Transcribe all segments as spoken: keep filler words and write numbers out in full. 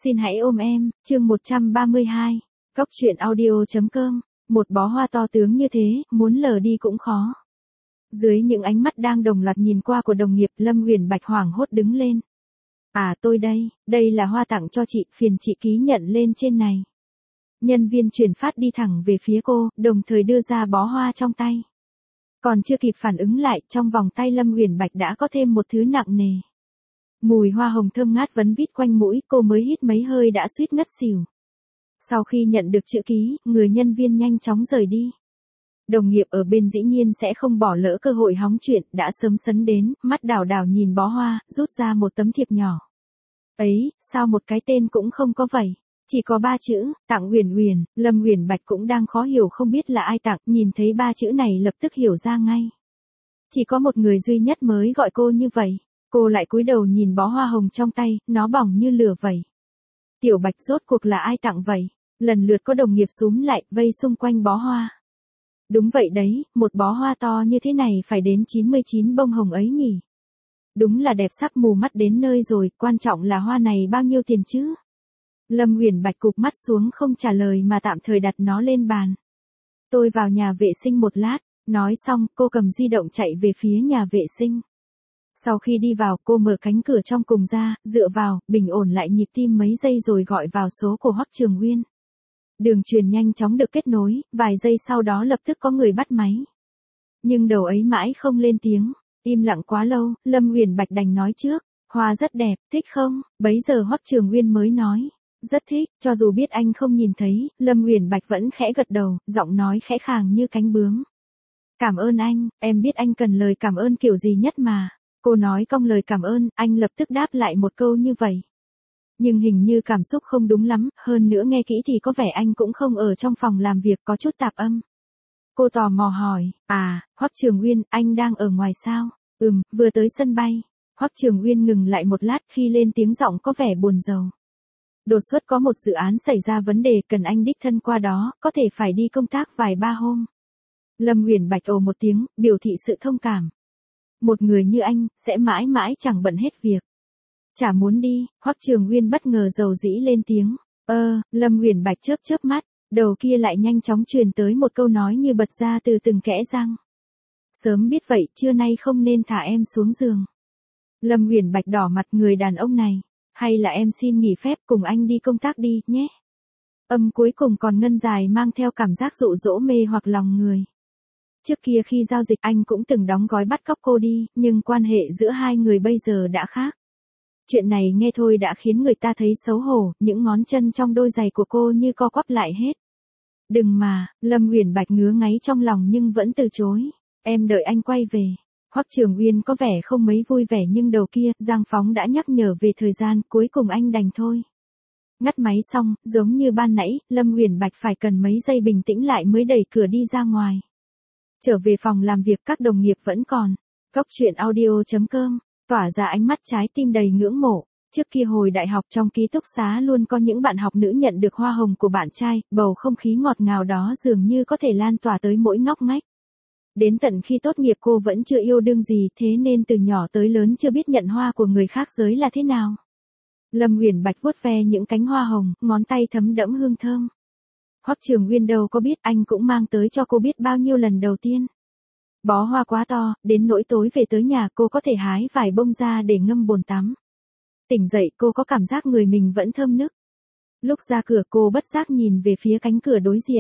Xin hãy ôm em, chương một trăm ba mươi hai. Góc truyện audio.com. Một bó hoa to tướng như thế, muốn lờ đi cũng khó. Dưới những ánh mắt đang đồng loạt nhìn qua của đồng nghiệp, Lâm Uyển Bạch hoảng hốt đứng lên. À tôi đây, đây là hoa tặng cho chị, phiền chị ký nhận lên trên này. Nhân viên chuyển phát đi thẳng về phía cô, đồng thời đưa ra bó hoa trong tay. Còn chưa kịp phản ứng lại, trong vòng tay Lâm Uyển Bạch đã có thêm một thứ nặng nề. Mùi hoa hồng thơm ngát vấn vít quanh mũi, cô mới hít mấy hơi đã suýt ngất xỉu. Sau khi nhận được chữ ký, người nhân viên nhanh chóng rời đi. Đồng nghiệp ở bên dĩ nhiên sẽ không bỏ lỡ cơ hội hóng chuyện, đã sớm sấn đến, mắt đảo đảo nhìn bó hoa, rút ra một tấm thiệp nhỏ. Ấy, sao một cái tên cũng không có vậy? Chỉ có ba chữ, tặng Uyển Uyển. Lâm Uyển Bạch cũng đang khó hiểu không biết là ai tặng, nhìn thấy ba chữ này lập tức hiểu ra ngay. Chỉ có một người duy nhất mới gọi cô như vậy. Cô lại cúi đầu nhìn bó hoa hồng trong tay, nó bỏng như lửa vậy. Tiểu Bạch rốt cuộc là ai tặng vậy? Lần lượt có đồng nghiệp xúm lại, vây xung quanh bó hoa. Đúng vậy đấy, một bó hoa to như thế này phải đến chín mươi chín bông hồng ấy nhỉ? Đúng là đẹp sắc mù mắt đến nơi rồi, quan trọng là hoa này bao nhiêu tiền chứ? Lâm Uyển Bạch cụp mắt xuống không trả lời mà tạm thời đặt nó lên bàn. Tôi vào nhà vệ sinh một lát, nói xong cô cầm di động chạy về phía nhà vệ sinh. Sau khi đi vào, cô mở cánh cửa trong cùng ra, dựa vào, bình ổn lại nhịp tim mấy giây rồi gọi vào số của Hoắc Trường Uyên. Đường truyền nhanh chóng được kết nối, vài giây sau đó lập tức có người bắt máy. Nhưng đầu ấy mãi không lên tiếng, im lặng quá lâu, Lâm Uyển Bạch đành nói trước, hoa rất đẹp, thích không? Bấy giờ Hoắc Trường Uyên mới nói, rất thích, cho dù biết anh không nhìn thấy, Lâm Uyển Bạch vẫn khẽ gật đầu, giọng nói khẽ khàng như cánh bướm. Cảm ơn anh, em biết anh cần lời cảm ơn kiểu gì nhất mà. Cô nói cong lời cảm ơn, anh lập tức đáp lại một câu như vậy. Nhưng hình như cảm xúc không đúng lắm, hơn nữa nghe kỹ thì có vẻ anh cũng không ở trong phòng làm việc, có chút tạp âm. Cô tò mò hỏi, à, Hoắc Trường Uyên, anh đang ở ngoài sao? Ừm, vừa tới sân bay. Hoắc Trường Uyên ngừng lại một lát khi lên tiếng giọng có vẻ buồn rầu. Đột xuất có một dự án xảy ra vấn đề cần anh đích thân qua đó, có thể phải đi công tác vài ba hôm. Lâm Uyển Bạch ồ một tiếng, biểu thị sự thông cảm. Một người như anh, sẽ mãi mãi chẳng bận hết việc. Chả muốn đi, Hoắc Trường Uyên bất ngờ dầu dĩ lên tiếng. Ơ, Lâm Uyển Bạch chớp chớp mắt, đầu kia lại nhanh chóng truyền tới một câu nói như bật ra từ từng kẽ răng. Sớm biết vậy, trưa nay không nên thả em xuống giường. Lâm Uyển Bạch đỏ mặt, người đàn ông này. Hay là em xin nghỉ phép cùng anh đi công tác đi, nhé. Âm cuối cùng còn ngân dài mang theo cảm giác dụ dỗ mê hoặc lòng người. Trước kia khi giao dịch anh cũng từng đóng gói bắt cóc cô đi, nhưng quan hệ giữa hai người bây giờ đã khác. Chuyện này nghe thôi đã khiến người ta thấy xấu hổ, những ngón chân trong đôi giày của cô như co quắp lại hết. Đừng mà, Lâm Uyển Bạch ngứa ngáy trong lòng nhưng vẫn từ chối. Em đợi anh quay về. Hoắc Trường Uyên có vẻ không mấy vui vẻ nhưng đầu kia, Giang Phóng đã nhắc nhở về thời gian, cuối cùng anh đành thôi. Ngắt máy xong, giống như ban nãy, Lâm Uyển Bạch phải cần mấy giây bình tĩnh lại mới đẩy cửa đi ra ngoài. Trở về phòng làm việc các đồng nghiệp vẫn còn. Góc truyện audio.com, tỏa ra ánh mắt trái tim đầy ngưỡng mộ. Trước kia hồi đại học trong ký túc xá luôn có những bạn học nữ nhận được hoa hồng của bạn trai, bầu không khí ngọt ngào đó dường như có thể lan tỏa tới mỗi ngóc ngách. Đến tận khi tốt nghiệp cô vẫn chưa yêu đương gì, thế nên từ nhỏ tới lớn chưa biết nhận hoa của người khác giới là thế nào. Lâm Uyển Bạch vuốt ve những cánh hoa hồng, ngón tay thấm đẫm hương thơm. Hoắc Trường Uyên đâu có biết anh cũng mang tới cho cô biết bao nhiêu lần đầu tiên. Bó hoa quá to, đến nỗi tối về tới nhà cô có thể hái vài bông ra để ngâm bồn tắm. Tỉnh dậy cô có cảm giác người mình vẫn thơm nức. Lúc ra cửa cô bất giác nhìn về phía cánh cửa đối diện.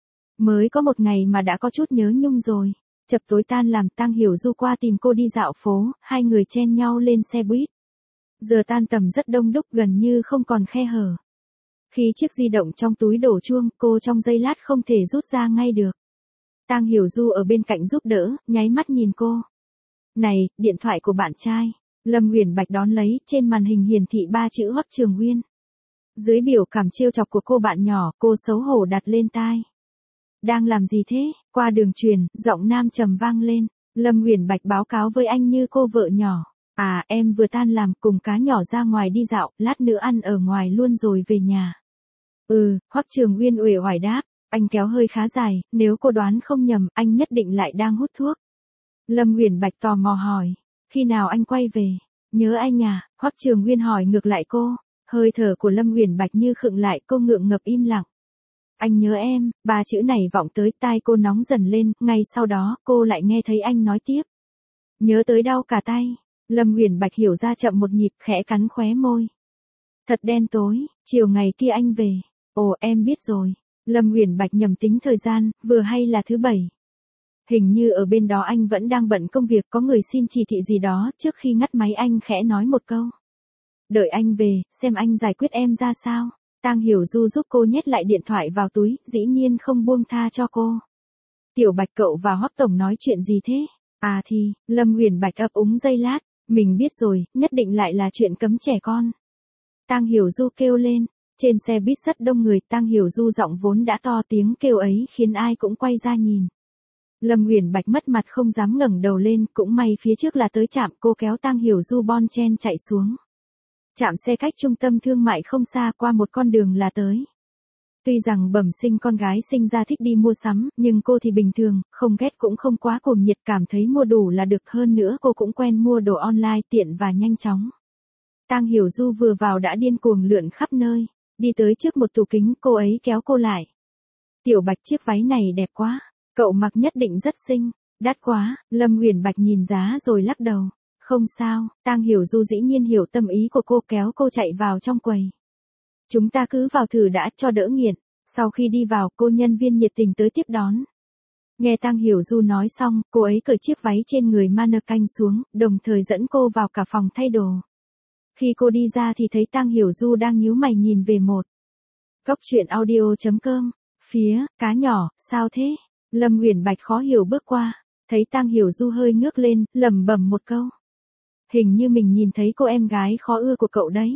Mới có một ngày mà đã có chút nhớ nhung rồi. Chập tối tan làm, Tăng Hiểu Du qua tìm cô đi dạo phố, hai người chen nhau lên xe buýt. Giờ tan tầm rất đông đúc gần như không còn khe hở. Khi chiếc di động trong túi đổ chuông, cô trong giây lát không thể rút ra ngay được. Tăng Hiểu Du ở bên cạnh giúp đỡ, nháy mắt nhìn cô. Này, điện thoại của bạn trai. Lâm Uyển Bạch đón lấy, trên màn hình hiển thị ba chữ Hoắc Trường Uyên. Dưới biểu cảm trêu chọc của cô bạn nhỏ, cô xấu hổ đặt lên tai. Đang làm gì thế? Qua đường truyền, giọng nam trầm vang lên. Lâm Uyển Bạch báo cáo với anh như cô vợ nhỏ. À, em vừa tan làm cùng cá nhỏ ra ngoài đi dạo, lát nữa ăn ở ngoài luôn rồi về nhà. Ừ, Hoắc Trường Uyên uể oải đáp. Anh kéo hơi khá dài, nếu cô đoán không nhầm, anh nhất định lại đang hút thuốc. Lâm Uyển Bạch tò mò hỏi. Khi nào anh quay về? Nhớ anh à? Hoắc Trường Uyên hỏi ngược lại cô. Hơi thở của Lâm Uyển Bạch như khựng lại, cô ngượng ngập im lặng. Anh nhớ em, ba chữ này vọng tới tai cô nóng dần lên, ngay sau đó, cô lại nghe thấy anh nói tiếp. Nhớ tới đau cả tay. Lâm Uyển Bạch hiểu ra chậm một nhịp, khẽ cắn khóe môi. Thật đen tối, chiều ngày kia anh về. Ồ, em biết rồi. Lâm Uyển Bạch nhầm tính thời gian, vừa hay là thứ bảy. Hình như ở bên đó anh vẫn đang bận công việc, có người xin chỉ thị gì đó, trước khi ngắt máy anh khẽ nói một câu. Đợi anh về, xem anh giải quyết em ra sao. Tang Hiểu Du giúp cô nhét lại điện thoại vào túi, dĩ nhiên không buông tha cho cô. Tiểu Bạch cậu và Hoắc tổng nói chuyện gì thế? À thì, Lâm Uyển Bạch ấp úng giây lát, mình biết rồi, nhất định lại là chuyện cấm trẻ con. Tang Hiểu Du kêu lên, trên xe buýt rất đông người, Tang Hiểu Du giọng vốn đã to, tiếng kêu ấy khiến ai cũng quay ra nhìn. Lâm Uyển Bạch mất mặt không dám ngẩng đầu lên, cũng may phía trước là tới trạm, cô kéo Tang Hiểu Du bon chen chạy xuống. Trạm xe cách trung tâm thương mại không xa, qua một con đường là tới. Tuy rằng bẩm sinh con gái sinh ra thích đi mua sắm, nhưng cô thì bình thường, không ghét cũng không quá cuồng nhiệt, cảm thấy mua đủ là được, hơn nữa cô cũng quen mua đồ online tiện và nhanh chóng. Tang Hiểu Du vừa vào đã điên cuồng lượn khắp nơi, đi tới trước một tủ kính, cô ấy kéo cô lại. Tiểu Bạch, chiếc váy này đẹp quá, cậu mặc nhất định rất xinh. Đắt quá. Lâm Uyển Bạch nhìn giá rồi lắc đầu. Không sao. Tang Hiểu Du dĩ nhiên hiểu tâm ý của cô, kéo cô chạy vào trong quầy. Chúng ta cứ vào thử đã, cho đỡ nghiện. Sau khi đi vào, cô nhân viên nhiệt tình tới tiếp đón. Nghe Tang Hiểu Du nói xong, cô ấy cởi chiếc váy trên người mannequin xuống, đồng thời dẫn cô vào cả phòng thay đồ. Khi cô đi ra thì thấy Tang Hiểu Du đang nhíu mày nhìn về một. Góc truyện audio chấm com. Phía, cá nhỏ, sao thế? Lâm Uyển Bạch khó hiểu bước qua, thấy Tang Hiểu Du hơi ngước lên, lẩm bẩm một câu. Hình như mình nhìn thấy cô em gái khó ưa của cậu đấy.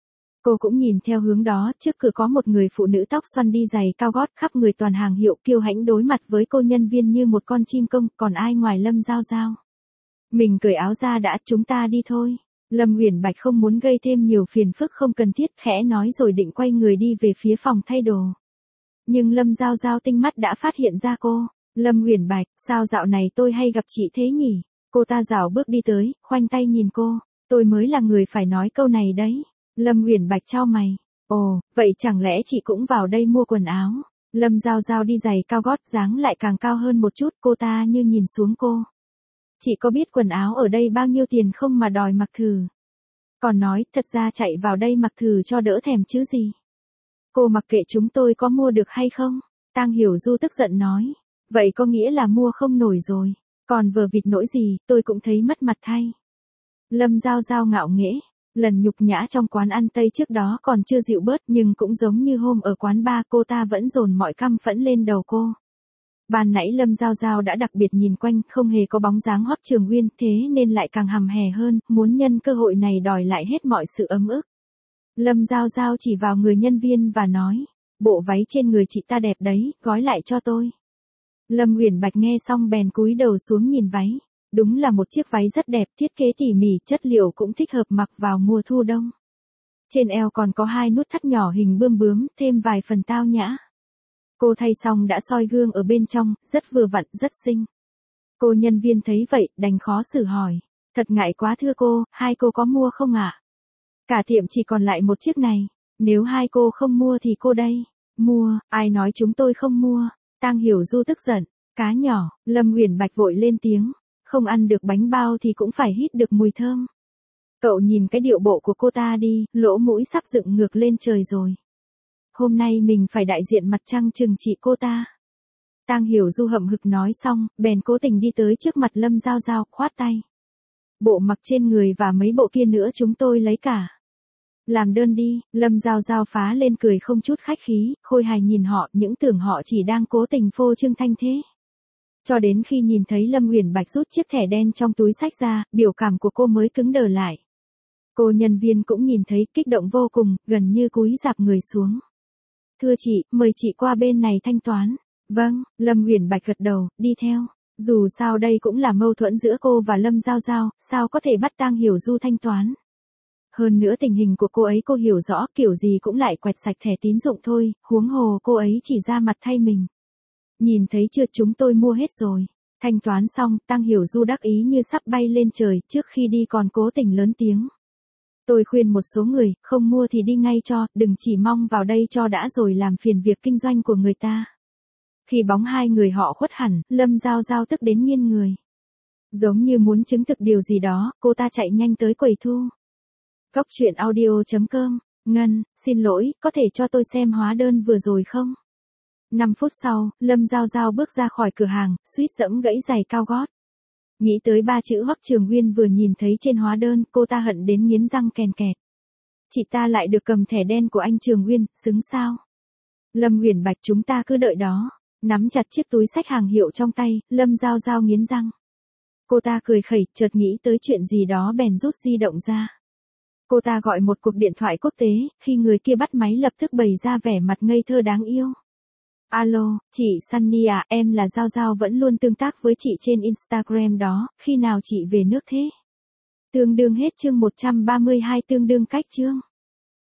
Cô cũng nhìn theo hướng đó, trước cửa có một người phụ nữ tóc xoăn đi giày cao gót, khắp người toàn hàng hiệu, kiêu hãnh đối mặt với cô nhân viên như một con chim công, còn ai ngoài Lâm Giao Giao. Mình cởi áo ra đã, chúng ta đi thôi. Lâm Uyển Bạch không muốn gây thêm nhiều phiền phức không cần thiết, khẽ nói rồi định quay người đi về phía phòng thay đồ. Nhưng Lâm Giao Giao tinh mắt đã phát hiện ra cô. Lâm Uyển Bạch, sao dạo này tôi hay gặp chị thế nhỉ? Cô ta rảo bước đi tới, khoanh tay nhìn cô. Tôi mới là người phải nói câu này đấy. Lâm Uyển Bạch chau mày. Ồ, vậy chẳng lẽ chị cũng vào đây mua quần áo? Lâm Giao Giao đi giày cao gót, dáng lại càng cao hơn một chút, cô ta như nhìn xuống cô. Chị có biết quần áo ở đây bao nhiêu tiền không mà đòi mặc thử? Còn nói, thật ra chạy vào đây mặc thử cho đỡ thèm chứ gì. Cô mặc kệ chúng tôi có mua được hay không? Tang Hiểu Du tức giận nói. Vậy có nghĩa là mua không nổi rồi. Còn vờ vịt nỗi gì, tôi cũng thấy mất mặt thay. Lâm Giao Giao ngạo nghễ. Lần nhục nhã trong quán ăn Tây trước đó còn chưa dịu bớt, nhưng cũng giống như hôm ở quán bar, cô ta vẫn dồn mọi căm phẫn lên đầu cô. Ban nãy Lâm Giao Giao đã đặc biệt nhìn quanh, không hề có bóng dáng Hoắc Trường Uyên, thế nên lại càng hầm hè hơn, muốn nhân cơ hội này đòi lại hết mọi sự ấm ức. Lâm Giao Giao chỉ vào người nhân viên và nói, bộ váy trên người chị ta đẹp đấy, gói lại cho tôi. Lâm Uyển Bạch nghe xong bèn cúi đầu xuống nhìn váy. Đúng là một chiếc váy rất đẹp, thiết kế tỉ mỉ, chất liệu cũng thích hợp mặc vào mùa thu đông. Trên eo còn có hai nút thắt nhỏ hình bươm bướm, thêm vài phần tao nhã. Cô thay xong đã soi gương ở bên trong, rất vừa vặn, rất xinh. Cô nhân viên thấy vậy, đành khó xử hỏi. Thật ngại quá thưa cô, hai cô có mua không ạ? Cả tiệm chỉ còn lại một chiếc này. Nếu hai cô không mua thì cô đây. Mua, ai nói chúng tôi không mua? Tang Hiểu Du tức giận. Cá nhỏ, Lâm Uyển Bạch vội lên tiếng. Không ăn được bánh bao thì cũng phải hít được mùi thơm. Cậu nhìn cái điệu bộ của cô ta đi, lỗ mũi sắp dựng ngược lên trời rồi. Hôm nay mình phải đại diện mặt trăng trừng trị cô ta. Tang Hiểu Du hậm hực nói xong, bèn cố tình đi tới trước mặt Lâm Giao Giao, khoát tay. Bộ mặc trên người và mấy bộ kia nữa chúng tôi lấy cả. Làm đơn đi. Lâm Giao Giao phá lên cười không chút khách khí, khôi hài nhìn họ, những tưởng họ chỉ đang cố tình phô trương thanh thế. Cho đến khi nhìn thấy Lâm Uyển Bạch rút chiếc thẻ đen trong túi xách ra, biểu cảm của cô mới cứng đờ lại. Cô nhân viên cũng nhìn thấy, kích động vô cùng, gần như cúi rạp người xuống. Thưa chị, mời chị qua bên này thanh toán. Vâng, Lâm Uyển Bạch gật đầu, đi theo. Dù sao đây cũng là mâu thuẫn giữa cô và Lâm Giao Giao, sao có thể bắt Tang Hiểu Du thanh toán. Hơn nữa tình hình của cô ấy cô hiểu rõ, kiểu gì cũng lại quẹt sạch thẻ tín dụng thôi, huống hồ cô ấy chỉ ra mặt thay mình. Nhìn thấy chưa, chúng tôi mua hết rồi. Thanh toán xong, Tang Hiểu Du đắc ý như sắp bay lên trời, trước khi đi còn cố tình lớn tiếng. Tôi khuyên một số người, không mua thì đi ngay cho, đừng chỉ mong vào đây cho đã rồi làm phiền việc kinh doanh của người ta. Khi bóng hai người họ khuất hẳn, Lâm Giao Giao tức đến nghiêng người. Giống như muốn chứng thực điều gì đó, cô ta chạy nhanh tới quầy thu. Cốc truyện audio chấm com, Ngân, xin lỗi, có thể cho tôi xem hóa đơn vừa rồi không? năm phút sau, Lâm Giao Giao bước ra khỏi cửa hàng, suýt dẫm gãy giày cao gót. Nghĩ tới ba chữ Hoắc Trường Uyên vừa nhìn thấy trên hóa đơn, cô ta hận đến nghiến răng kèn kẹt. Chị ta lại được cầm thẻ đen của anh Trường Uyên, xứng sao? Lâm Uyển Bạch, chúng ta cứ đợi đó. Nắm chặt chiếc túi xách hàng hiệu trong tay, Lâm Giao Giao nghiến răng. Cô ta cười khẩy, chợt nghĩ tới chuyện gì đó bèn rút di động ra. Cô ta gọi một cuộc điện thoại quốc tế, khi người kia bắt máy lập tức bày ra vẻ mặt ngây thơ đáng yêu. Alo, chị Sunny à, em là Giao Giao, vẫn luôn tương tác với chị trên Instagram đó, khi nào chị về nước thế? Tương đương hết chương một trăm ba mươi hai, tương đương cách chương.